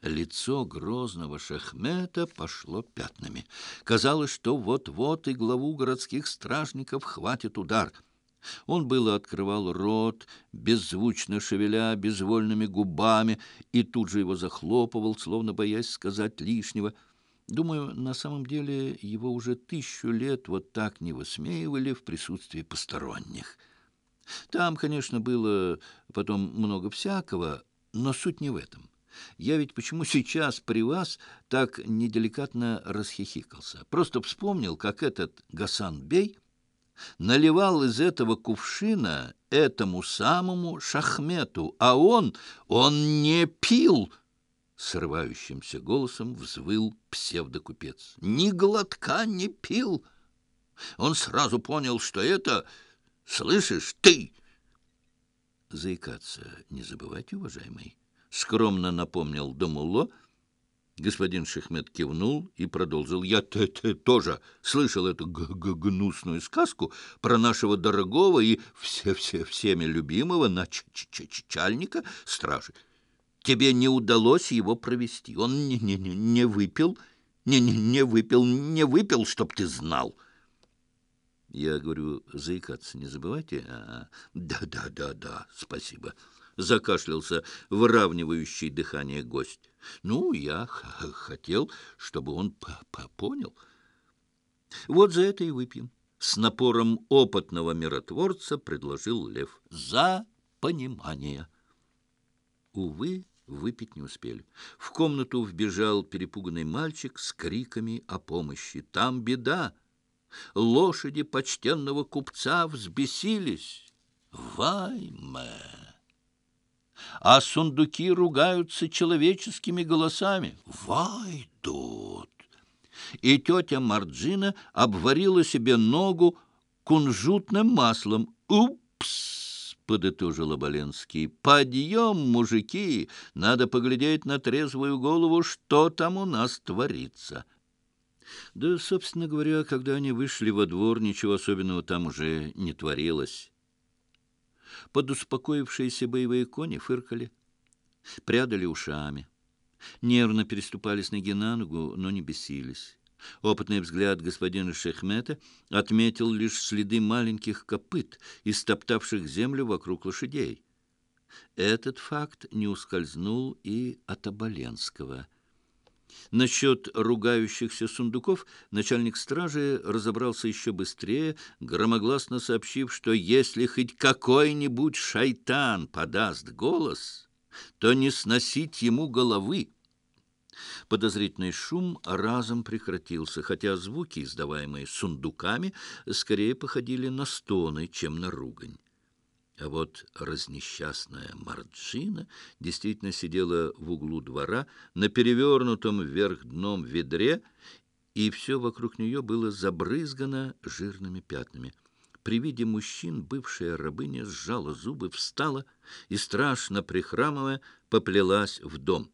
Лицо грозного Шахмета пошло пятнами. Казалось, что вот-вот и главу городских стражников хватит удар. Он было открывал рот, беззвучно шевеля безвольными губами, и тут же его захлопывал, словно боясь сказать лишнего. Думаю, на самом деле его уже 1000 лет вот так не высмеивали в присутствии посторонних. Там, конечно, было потом много всякого, но суть не в этом. Я ведь почему сейчас при вас так неделикатно расхихикался? Просто вспомнил, как этот Гасан-бей наливал из этого кувшина этому самому Шахмету, а он не пил. Срывающимся голосом взвыл псевдокупец. Ни глотка не пил. Он сразу понял, что это... Слышишь, ты? Заикаться не забывайте, уважаемый. Скромно напомнил Дамулло. Господин Шахмет кивнул и продолжил. Я тоже слышал эту гнусную сказку про нашего дорогого и всеми любимого начальника стражи. Тебе не удалось его провести. Он не выпил, не выпил, чтоб ты знал. Я говорю, заикаться не забывайте. Да, спасибо. Закашлялся выравнивающий дыхание гость. Ну, я хотел, чтобы он понял. Вот за это и выпьем. С напором опытного миротворца предложил Лев. За понимание. Увы, выпить не успели. В комнату вбежал перепуганный мальчик с криками о помощи. Там беда. Лошади почтенного купца взбесились. Вайме! А сундуки ругаются человеческими голосами. Вайдут! И тетя Марджина обварила себе ногу кунжутным маслом. Упс! Подытожил Оболенский. Подъем, мужики! Надо поглядеть на трезвую голову, что там у нас творится. Да, собственно говоря, когда они вышли во двор, ничего особенного там уже не творилось. Подуспокоившиеся боевые кони фыркали, прядали ушами, нервно переступали с ноги на ногу, но не бесились. Опытный взгляд господина Шахмета отметил лишь следы маленьких копыт, истоптавших землю вокруг лошадей. Этот факт не ускользнул и от Оболенского. Насчет ругающихся сундуков начальник стражи разобрался еще быстрее, громогласно сообщив, что если хоть какой-нибудь шайтан подаст голос, то не сносить ему головы. Подозрительный шум разом прекратился, хотя звуки, издаваемые сундуками, скорее походили на стоны, чем на ругань. А вот разнесчастная Марджина действительно сидела в углу двора на перевернутом вверх дном ведре, и все вокруг нее было забрызгано жирными пятнами. При виде мужчин бывшая рабыня сжала зубы, встала и, страшно прихрамывая, поплелась в дом.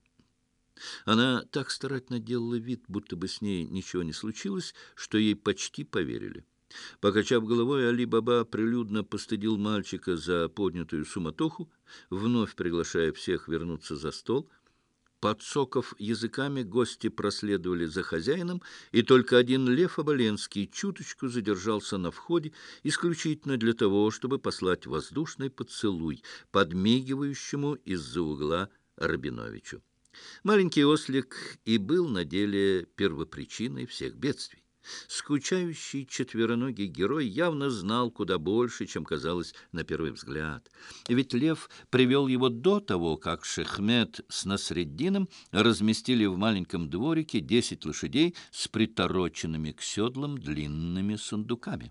Она так старательно делала вид, будто бы с ней ничего не случилось, что ей почти поверили. Покачав головой, Али-Баба прилюдно постыдил мальчика за поднятую суматоху, вновь приглашая всех вернуться за стол. Подсоков языками, гости проследовали за хозяином, и только один Лев Оболенский чуточку задержался на входе, исключительно для того, чтобы послать воздушный поцелуй подмигивающему из-за угла Рабиновичу. Маленький ослик и был на деле первопричиной всех бедствий. Скучающий четвероногий герой явно знал куда больше, чем казалось на первый взгляд. Ведь Лев привел его до того, как Шахмет с Насреддином разместили в маленьком дворике 10 лошадей с притороченными к седлам длинными сундуками.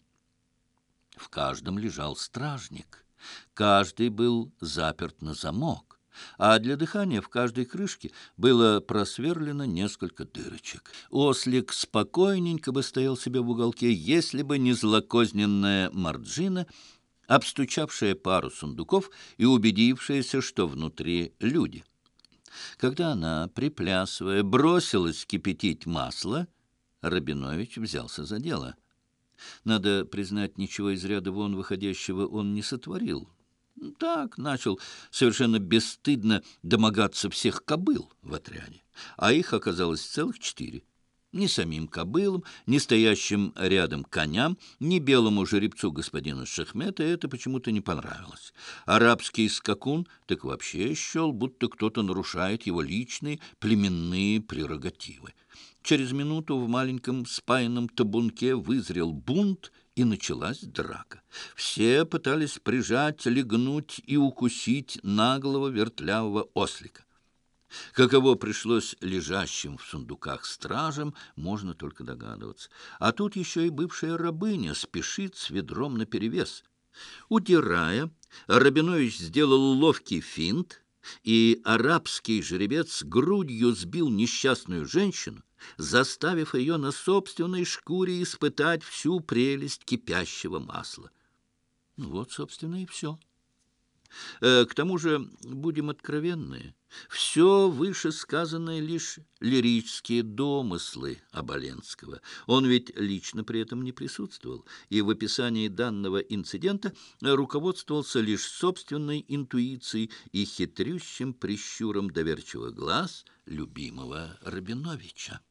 В каждом лежал стражник. Каждый был заперт на замок, а для дыхания в каждой крышке было просверлено несколько дырочек. Ослик спокойненько бы стоял себе в уголке, если бы не злокозненная Марджина, обстучавшая пару сундуков и убедившаяся, что внутри люди. Когда она, приплясывая, бросилась кипятить масло, Рабинович взялся за дело. Надо признать, ничего из ряда вон выходящего он не сотворил. Так начал совершенно бесстыдно домогаться всех кобыл в отряде, а их оказалось целых 4. Ни самим кобылам, ни стоящим рядом коням, ни белому жеребцу господина Шехмета это почему-то не понравилось. Арабский скакун так вообще счел, будто кто-то нарушает его личные племенные прерогативы. Через минуту в маленьком спаянном табунке вызрел бунт, и началась драка. Все пытались прижать, легнуть и укусить наглого вертлявого ослика. Каково пришлось лежащим в сундуках стражам, можно только догадываться. А тут еще и бывшая рабыня спешит с ведром наперевес. Удирая, Рабинович сделал ловкий финт, и арабский жеребец грудью сбил несчастную женщину, заставив ее на собственной шкуре испытать всю прелесть кипящего масла. Ну вот, собственно, и все. К тому же, будем откровенны, все вышесказанное лишь лирические домыслы Оболенского. Он ведь лично при этом не присутствовал, и в описании данного инцидента руководствовался лишь собственной интуицией и хитрющим прищуром доверчивых глаз любимого Рабиновича.